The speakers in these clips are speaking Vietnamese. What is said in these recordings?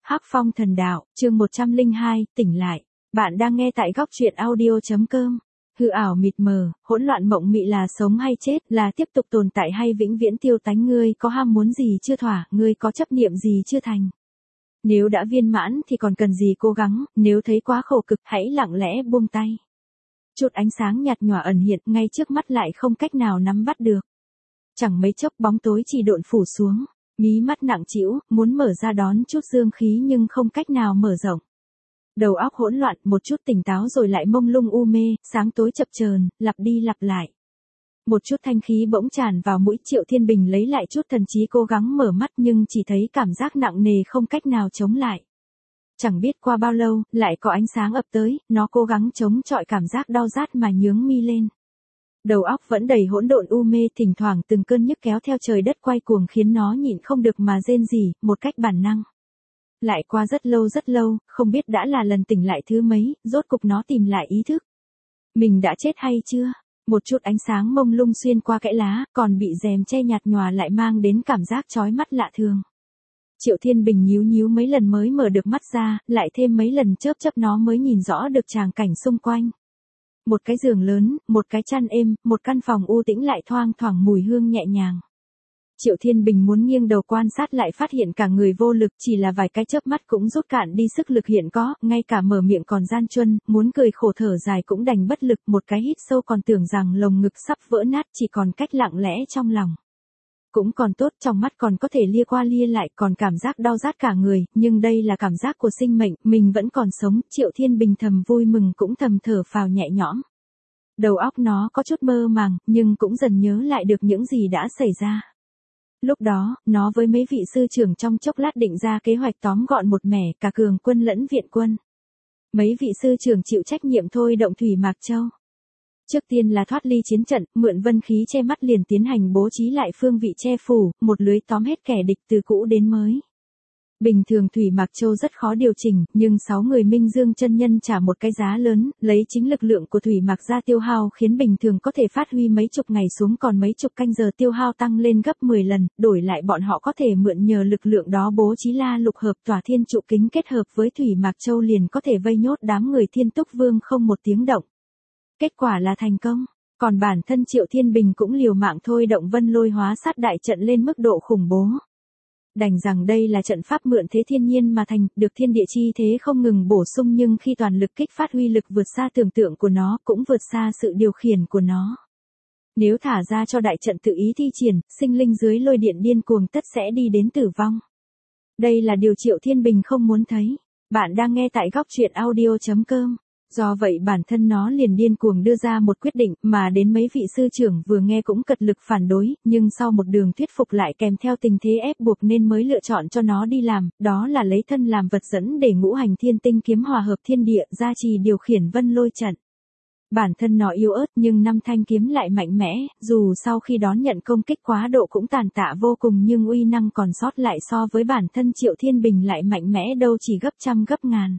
Hắc Phong Thần Đạo, chương 102, tỉnh lại. Bạn đang nghe tại góc truyện audio.com. Hư ảo mịt mờ, hỗn loạn mộng mị là sống hay chết, là tiếp tục tồn tại hay vĩnh viễn tiêu tánh, ngươi có ham muốn gì chưa thỏa, ngươi có chấp niệm gì chưa thành. Nếu đã viên mãn thì còn cần gì cố gắng, nếu thấy quá khổ cực hãy lặng lẽ buông tay. Chút ánh sáng nhạt nhòa ẩn hiện ngay trước mắt lại không cách nào nắm bắt được. Chẳng mấy chốc bóng tối chỉ độn phủ xuống. Mí mắt nặng trĩu, muốn mở ra đón chút dương khí nhưng không cách nào mở rộng. Đầu óc hỗn loạn, một chút tỉnh táo rồi lại mông lung u mê, sáng tối chập chờn, lặp đi lặp lại. Một chút thanh khí bỗng tràn vào mũi, Triệu Thiên Bình lấy lại chút thần trí cố gắng mở mắt nhưng chỉ thấy cảm giác nặng nề không cách nào chống lại. Chẳng biết qua bao lâu, lại có ánh sáng ập tới, nó cố gắng chống chọi cảm giác đau rát mà nhướng mi lên. Đầu óc vẫn đầy hỗn độn u mê, thỉnh thoảng từng cơn nhức kéo theo trời đất quay cuồng khiến nó nhịn không được mà rên rỉ, một cách bản năng. Lại qua rất lâu, không biết đã là lần tỉnh lại thứ mấy, rốt cục nó tìm lại ý thức. Mình đã chết hay chưa? Một chút ánh sáng mông lung xuyên qua kẽ lá, còn bị rèm che nhạt nhòa lại mang đến cảm giác chói mắt lạ thường. Triệu Thiên Bình nhíu mấy lần mới mở được mắt ra, lại thêm mấy lần chớp nó mới nhìn rõ được tràng cảnh xung quanh. Một cái giường lớn, một cái chăn êm, một căn phòng u tĩnh lại thoang thoảng mùi hương nhẹ nhàng. Triệu Thiên Bình muốn nghiêng đầu quan sát lại phát hiện cả người vô lực, chỉ là vài cái chớp mắt cũng rút cạn đi sức lực hiện có, ngay cả mở miệng còn gian truân, muốn cười khổ thở dài cũng đành bất lực, một cái hít sâu còn tưởng rằng lồng ngực sắp vỡ nát, chỉ còn cách lặng lẽ trong lòng. Cũng còn tốt, trong mắt còn có thể lia qua lia lại, còn cảm giác đau rát cả người, nhưng đây là cảm giác của sinh mệnh, mình vẫn còn sống. Triệu Thiên Bình thầm vui mừng cũng thầm thở phào nhẹ nhõm. Đầu óc nó có chút mơ màng, nhưng cũng dần nhớ lại được những gì đã xảy ra. Lúc đó, nó với mấy vị sư trưởng trong chốc lát định ra kế hoạch tóm gọn một mẻ cả cường quân lẫn viện quân. Mấy vị sư trưởng chịu trách nhiệm thôi động Thủy Mạc Châu. Trước tiên là thoát ly chiến trận, mượn vân khí che mắt liền tiến hành bố trí lại phương vị che phủ, một lưới tóm hết kẻ địch từ cũ đến mới. Bình thường Thủy Mạc Châu rất khó điều chỉnh, nhưng 6 người Minh Dương chân nhân trả một cái giá lớn, lấy chính lực lượng của Thủy Mạc ra tiêu hao khiến bình thường có thể phát huy mấy chục ngày xuống còn mấy chục canh giờ tiêu hao tăng lên gấp 10 lần, đổi lại bọn họ có thể mượn nhờ lực lượng đó bố trí la lục hợp tỏa thiên trụ kính kết hợp với Thủy Mạc Châu liền có thể vây nhốt đám người Thiên Túc Vương không một tiếng động. Kết quả là thành công, còn bản thân Triệu Thiên Bình cũng liều mạng thôi động vân lôi hóa sát đại trận lên mức độ khủng bố. Đành rằng đây là trận pháp mượn thế thiên nhiên mà thành, được thiên địa chi thế không ngừng bổ sung nhưng khi toàn lực kích phát uy lực vượt xa tưởng tượng của nó, cũng vượt xa sự điều khiển của nó. Nếu thả ra cho đại trận tự ý thi triển, sinh linh dưới lôi điện điên cuồng tất sẽ đi đến tử vong. Đây là điều Triệu Thiên Bình không muốn thấy. Bạn đang nghe tại góc truyện audio.com. Do vậy bản thân nó liền điên cuồng đưa ra một quyết định mà đến mấy vị sư trưởng vừa nghe cũng cật lực phản đối, nhưng sau một đường thuyết phục lại kèm theo tình thế ép buộc nên mới lựa chọn cho nó đi làm, đó là lấy thân làm vật dẫn để ngũ hành thiên tinh kiếm hòa hợp thiên địa, gia trì điều khiển vân lôi trận. Bản thân nó yếu ớt nhưng 5 thanh kiếm lại mạnh mẽ, dù sau khi đón nhận công kích quá độ cũng tàn tạ vô cùng nhưng uy năng còn sót lại so với bản thân Triệu Thiên Bình lại mạnh mẽ đâu chỉ gấp trăm gấp ngàn.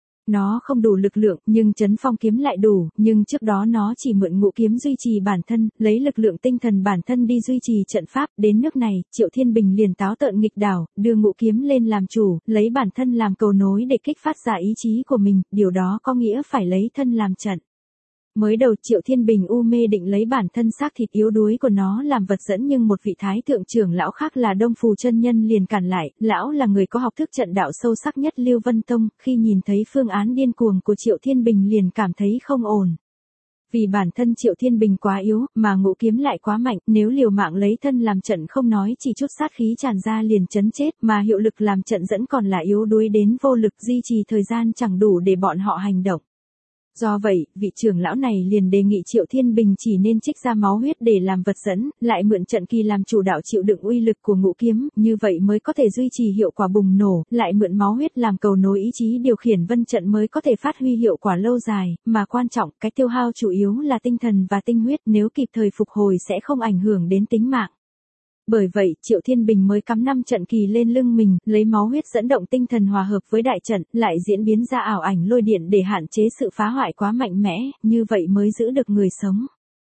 Nó không đủ lực lượng, nhưng Chấn Phong kiếm lại đủ, nhưng trước đó nó chỉ mượn ngũ kiếm duy trì bản thân, lấy lực lượng tinh thần bản thân đi duy trì trận pháp, đến nước này, Triệu Thiên Bình liền táo tợn nghịch đảo, đưa ngũ kiếm lên làm chủ, lấy bản thân làm cầu nối để kích phát ra ý chí của mình, điều đó có nghĩa phải lấy thân làm trận. Mới đầu Triệu Thiên Bình u mê định lấy bản thân xác thịt yếu đuối của nó làm vật dẫn nhưng một vị thái thượng trưởng lão khác là Đông Phù chân nhân liền cản lại, lão là người có học thức trận đạo sâu sắc nhất Lưu Vân Tông, khi nhìn thấy phương án điên cuồng của Triệu Thiên Bình liền cảm thấy không ổn. Vì bản thân Triệu Thiên Bình quá yếu, mà ngũ kiếm lại quá mạnh, nếu liều mạng lấy thân làm trận không nói chỉ chút sát khí tràn ra liền chấn chết, mà hiệu lực làm trận dẫn còn là yếu đuối đến vô lực, duy trì thời gian chẳng đủ để bọn họ hành động. Do vậy, vị trưởng lão này liền đề nghị Triệu Thiên Bình chỉ nên trích ra máu huyết để làm vật dẫn, lại mượn trận kỳ làm chủ đạo chịu đựng uy lực của ngũ kiếm, như vậy mới có thể duy trì hiệu quả bùng nổ, lại mượn máu huyết làm cầu nối ý chí điều khiển vân trận mới có thể phát huy hiệu quả lâu dài, mà quan trọng, cái tiêu hao chủ yếu là tinh thần và tinh huyết, nếu kịp thời phục hồi sẽ không ảnh hưởng đến tính mạng. Bởi vậy, Triệu Thiên Bình mới cắm 5 trận kỳ lên lưng mình, lấy máu huyết dẫn động tinh thần hòa hợp với đại trận, lại diễn biến ra ảo ảnh lôi điện để hạn chế sự phá hoại quá mạnh mẽ, như vậy mới giữ được người sống.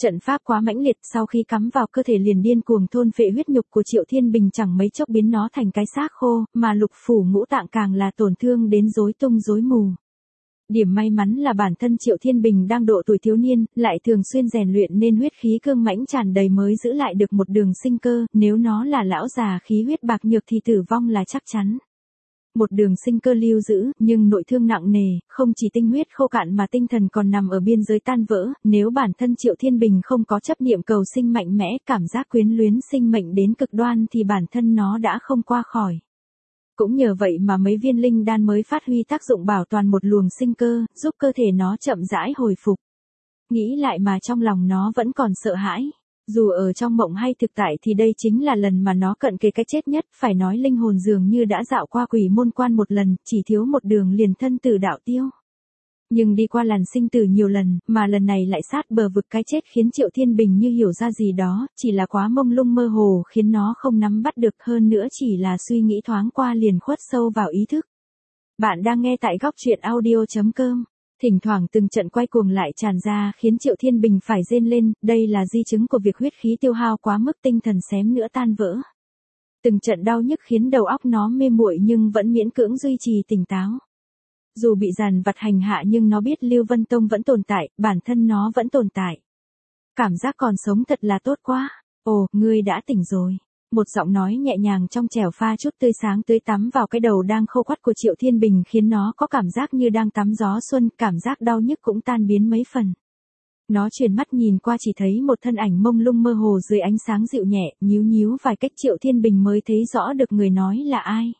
Trận pháp quá mãnh liệt, sau khi cắm vào cơ thể liền điên cuồng thôn phệ huyết nhục của Triệu Thiên Bình, chẳng mấy chốc biến nó thành cái xác khô, mà lục phủ ngũ tạng càng là tổn thương đến rối tung rối mù. Điểm may mắn là bản thân Triệu Thiên Bình đang độ tuổi thiếu niên, lại thường xuyên rèn luyện nên huyết khí cương mãnh tràn đầy mới giữ lại được một đường sinh cơ, nếu nó là lão già khí huyết bạc nhược thì tử vong là chắc chắn. Một đường sinh cơ lưu giữ, nhưng nội thương nặng nề, không chỉ tinh huyết khô cạn mà tinh thần còn nằm ở biên giới tan vỡ, nếu bản thân Triệu Thiên Bình không có chấp niệm cầu sinh mạnh mẽ, cảm giác quyến luyến sinh mệnh đến cực đoan thì bản thân nó đã không qua khỏi. Cũng nhờ vậy mà mấy viên linh đan mới phát huy tác dụng bảo toàn một luồng sinh cơ, giúp cơ thể nó chậm rãi hồi phục. Nghĩ lại mà trong lòng nó vẫn còn sợ hãi. Dù ở trong mộng hay thực tại thì đây chính là lần mà nó cận kề cái chết nhất, phải nói linh hồn dường như đã dạo qua quỷ môn quan một lần, chỉ thiếu một đường liền thân tử đạo tiêu. Nhưng đi qua làn sinh tử nhiều lần, mà lần này lại sát bờ vực cái chết khiến Triệu Thiên Bình như hiểu ra gì đó, chỉ là quá mông lung mơ hồ khiến nó không nắm bắt được, hơn nữa chỉ là suy nghĩ thoáng qua liền khuất sâu vào ý thức. Bạn đang nghe tại góc truyện audio.com. Thỉnh thoảng từng trận quay cuồng lại tràn ra khiến Triệu Thiên Bình phải rên lên, đây là di chứng của việc huyết khí tiêu hao quá mức, tinh thần xém nữa tan vỡ. Từng trận đau nhức khiến đầu óc nó mê muội nhưng vẫn miễn cưỡng duy trì tỉnh táo. Dù bị dằn vặt hành hạ nhưng nó biết Lưu Vân Tông vẫn tồn tại, bản thân nó vẫn tồn tại. Cảm giác còn sống thật là tốt quá. Ồ, ngươi đã tỉnh rồi. Một giọng nói nhẹ nhàng trong trẻo pha chút tươi sáng tưới tắm vào cái đầu đang khô quắt của Triệu Thiên Bình khiến nó có cảm giác như đang tắm gió xuân, cảm giác đau nhức cũng tan biến mấy phần. Nó chuyển mắt nhìn qua chỉ thấy một thân ảnh mông lung mơ hồ dưới ánh sáng dịu nhẹ, nhíu nhíu vài cách Triệu Thiên Bình mới thấy rõ được người nói là ai.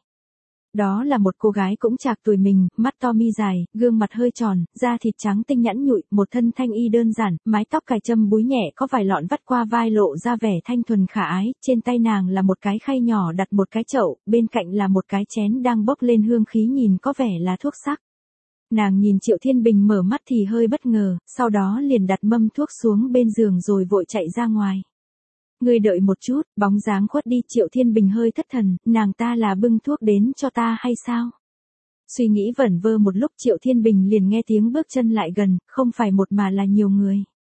Đó là một cô gái cũng chạc tuổi mình, mắt to mi dài, gương mặt hơi tròn, da thịt trắng tinh nhẵn nhụi, một thân thanh y đơn giản, mái tóc cài châm búi nhẹ có vài lọn vắt qua vai lộ ra vẻ thanh thuần khả ái, trên tay nàng là một cái khay nhỏ đặt một cái chậu, bên cạnh là một cái chén đang bốc lên hương khí nhìn có vẻ là thuốc sắc. Nàng nhìn Triệu Thiên Bình mở mắt thì hơi bất ngờ, sau đó liền đặt mâm thuốc xuống bên giường rồi vội chạy ra ngoài. Ngươi đợi một chút, bóng dáng khuất đi, Triệu Thiên Bình hơi thất thần, nàng ta là bưng thuốc đến cho ta hay sao? Suy nghĩ vẩn vơ một lúc Triệu Thiên Bình liền nghe tiếng bước chân lại gần, không phải một mà là nhiều người.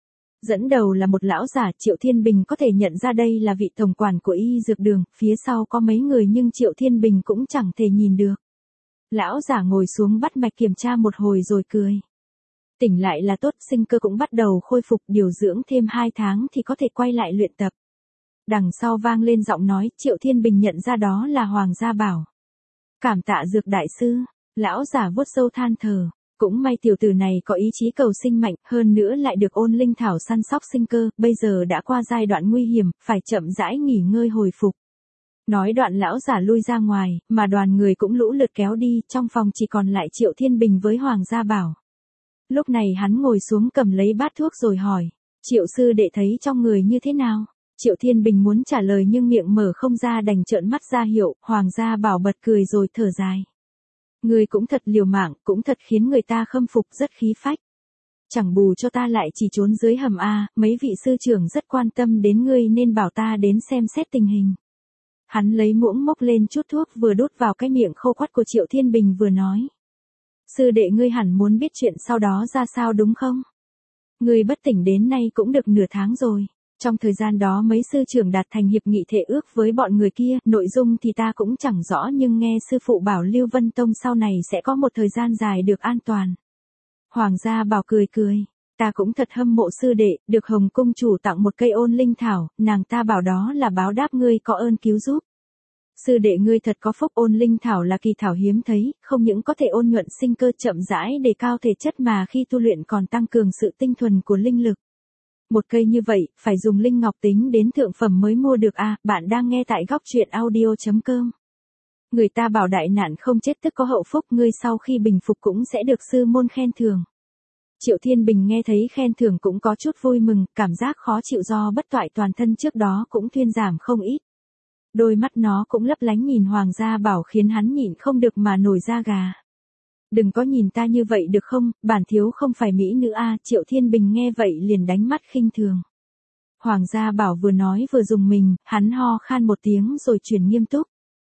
Dẫn đầu là một lão giả, Triệu Thiên Bình có thể nhận ra đây là vị tổng quản của y dược đường, phía sau có mấy người nhưng Triệu Thiên Bình cũng chẳng thể nhìn được. Lão giả ngồi xuống bắt mạch kiểm tra một hồi rồi cười. Tỉnh lại là tốt, sinh cơ cũng bắt đầu khôi phục, điều dưỡng thêm 2 tháng thì có thể quay lại luyện tập. Đằng sau vang lên giọng nói, Triệu Thiên Bình nhận ra đó là Hoàng Gia Bảo. Cảm tạ dược đại sư, lão giả vuốt râu than thở, cũng may tiểu tử này có ý chí cầu sinh mạnh, hơn nữa lại được ôn linh thảo săn sóc sinh cơ, bây giờ đã qua giai đoạn nguy hiểm, phải chậm rãi nghỉ ngơi hồi phục. Nói đoạn lão giả lui ra ngoài, mà đoàn người cũng lũ lượt kéo đi, trong phòng chỉ còn lại Triệu Thiên Bình với Hoàng Gia Bảo. Lúc này hắn ngồi xuống cầm lấy bát thuốc rồi hỏi, Triệu sư đệ thấy trong người như thế nào? Triệu Thiên Bình muốn trả lời nhưng miệng mở không ra đành trợn mắt ra hiệu, Hoàng Gia Bảo bật cười rồi thở dài. Ngươi cũng thật liều mạng, cũng thật khiến người ta khâm phục, rất khí phách. Chẳng bù cho ta lại chỉ trốn dưới hầm A, mấy vị sư trưởng rất quan tâm đến ngươi nên bảo ta đến xem xét tình hình. Hắn lấy muỗng mốc lên chút thuốc vừa đút vào cái miệng khô quắt của Triệu Thiên Bình vừa nói. Sư đệ ngươi hẳn muốn biết chuyện sau đó ra sao đúng không? Ngươi bất tỉnh đến nay cũng được nửa tháng rồi. Trong thời gian đó mấy sư trưởng đạt thành hiệp nghị thệ ước với bọn người kia, nội dung thì ta cũng chẳng rõ nhưng nghe sư phụ bảo Lưu Vân Tông sau này sẽ có một thời gian dài được an toàn. Hoàng Gia Bảo cười cười, ta cũng thật hâm mộ sư đệ, được Hồng Cung chủ tặng một cây ôn linh thảo, nàng ta bảo đó là báo đáp ngươi có ơn cứu giúp. Sư đệ ngươi thật có phúc, ôn linh thảo là kỳ thảo hiếm thấy, không những có thể ôn nhuận sinh cơ chậm rãi đề cao thể chất mà khi tu luyện còn tăng cường sự tinh thuần của linh lực. Một cây như vậy, phải dùng linh ngọc tính đến thượng phẩm mới mua được à, bạn đang nghe tại góc truyện audio.com. Người ta bảo đại nạn không chết tức có hậu phúc, ngươi sau khi bình phục cũng sẽ được sư môn khen thưởng. Triệu Thiên Bình nghe thấy khen thưởng cũng có chút vui mừng, cảm giác khó chịu do bất toại toàn thân trước đó cũng thuyên giảm không ít. Đôi mắt nó cũng lấp lánh nhìn Hoàng Gia Bảo khiến hắn nhịn không được mà nổi da gà. Đừng có nhìn ta như vậy được không, bản thiếu không phải mỹ nữ a. Triệu Thiên Bình nghe vậy liền đánh mắt khinh thường. Hoàng Gia Bảo vừa nói vừa dùng mình, hắn ho khan một tiếng rồi chuyển nghiêm túc.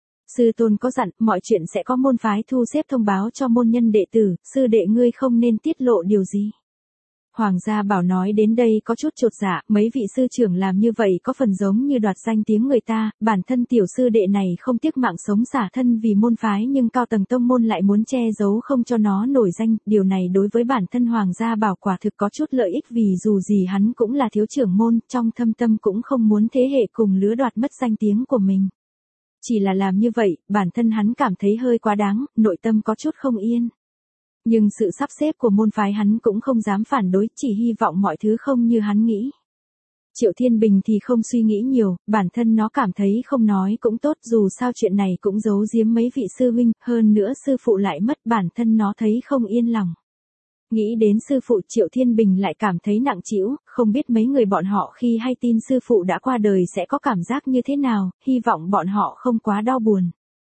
Sư tôn có dặn, mọi chuyện sẽ có môn phái thu xếp thông báo cho môn nhân đệ tử, sư đệ ngươi không nên tiết lộ điều gì. Hoàng gia Bảo nói đến đây có chút chột dạ, mấy vị sư trưởng làm như vậy có phần giống như đoạt danh tiếng người ta, bản thân tiểu sư đệ này không tiếc mạng sống xả thân vì môn phái nhưng cao tầng tông môn lại muốn che giấu không cho nó nổi danh, điều này đối với bản thân Hoàng gia Bảo quả thực có chút lợi ích vì dù gì hắn cũng là thiếu trưởng môn, trong thâm tâm cũng không muốn thế hệ cùng lứa đoạt mất danh tiếng của mình. Chỉ là làm như vậy, bản thân hắn cảm thấy hơi quá đáng, nội tâm có chút không yên. Nhưng sự sắp xếp của môn phái hắn cũng không dám phản đối, chỉ hy vọng mọi thứ không như hắn nghĩ. Triệu Thiên Bình thì không suy nghĩ nhiều, bản thân nó cảm thấy không nói cũng tốt, dù sao chuyện này cũng giấu giếm mấy vị sư huynh, hơn nữa sư phụ lại mất, bản thân nó thấy không yên lòng. Nghĩ đến sư phụ, Triệu Thiên Bình lại cảm thấy nặng trĩu, không biết mấy người bọn họ khi hay tin sư phụ đã qua đời sẽ có cảm giác như thế nào, hy vọng bọn họ không quá đau buồn.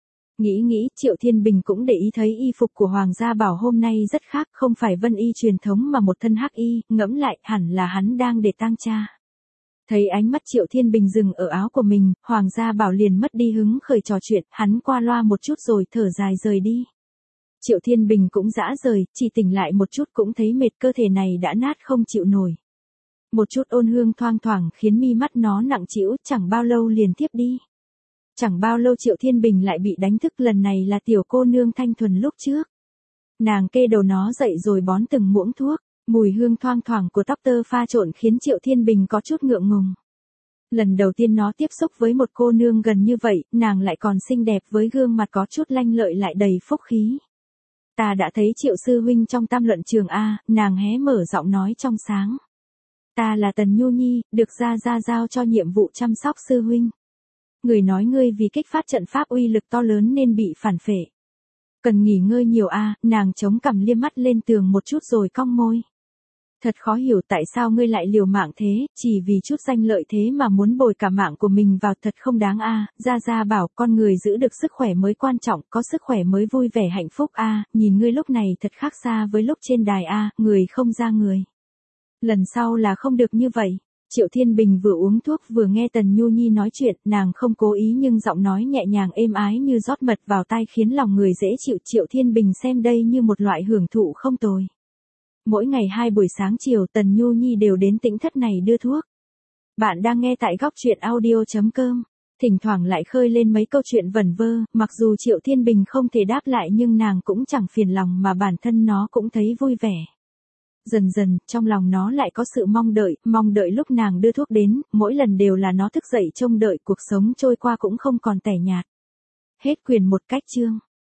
Nghĩ, Triệu Thiên Bình cũng để ý thấy y phục của Hoàng gia Bảo hôm nay rất khác, không phải vân y truyền thống mà một thân hắc y, ngẫm lại hẳn là hắn đang để tang cha. Thấy ánh mắt Triệu Thiên Bình dừng ở áo của mình, Hoàng gia Bảo liền mất đi hứng khởi trò chuyện, hắn qua loa một chút rồi thở dài rời đi. Triệu Thiên Bình cũng dã rời, chỉ tỉnh lại một chút cũng thấy mệt, cơ thể này đã nát không chịu nổi. Một chút ôn hương thoang thoảng khiến mi mắt nó nặng trĩu, chẳng bao lâu liền tiếp đi. Chẳng bao lâu Triệu Thiên Bình lại bị đánh thức, lần này là tiểu cô nương thanh thuần lúc trước. Nàng kê đầu nó dậy rồi bón từng muỗng thuốc, mùi hương thoang thoảng của tóc tơ pha trộn khiến Triệu Thiên Bình có chút ngượng ngùng. Lần đầu tiên nó tiếp xúc với một cô nương gần như vậy, nàng lại còn xinh đẹp với gương mặt có chút lanh lợi lại đầy phúc khí. Ta đã thấy Triệu sư huynh trong Tam Luận Trường A, nàng hé mở giọng nói trong sáng. Ta là Tần Nhu Nhi, được gia giao cho nhiệm vụ chăm sóc sư huynh. Người nói ngươi vì kích phát trận pháp uy lực to lớn nên bị phản phệ. Cần nghỉ ngơi nhiều a, nàng chống cằm liếc mắt lên tường một chút rồi cong môi. Thật khó hiểu tại sao ngươi lại liều mạng thế, chỉ vì chút danh lợi thế mà muốn bồi cả mạng của mình vào, thật không đáng a. Gia bảo con người giữ được sức khỏe mới quan trọng, có sức khỏe mới vui vẻ hạnh phúc a, nhìn ngươi lúc này thật khác xa với lúc trên đài a, người không ra người. Lần sau là không được như vậy. Triệu Thiên Bình vừa uống thuốc vừa nghe Tần Nhu Nhi nói chuyện, nàng không cố ý nhưng giọng nói nhẹ nhàng êm ái như rót mật vào tai khiến lòng người dễ chịu. Triệu Thiên Bình xem đây như một loại hưởng thụ không tồi. Mỗi ngày 2 buổi sáng chiều Tần Nhu Nhi đều đến tĩnh thất này đưa thuốc. Bạn đang nghe tại góc truyện audio.com. Thỉnh thoảng lại khơi lên mấy câu chuyện vẩn vơ, mặc dù Triệu Thiên Bình không thể đáp lại nhưng nàng cũng chẳng phiền lòng mà bản thân nó cũng thấy vui vẻ. Dần dần, trong lòng nó lại có sự mong đợi lúc nàng đưa thuốc đến, mỗi lần đều là nó thức dậy trông đợi, cuộc sống trôi qua cũng không còn tẻ nhạt. Hết quyền một cách chương.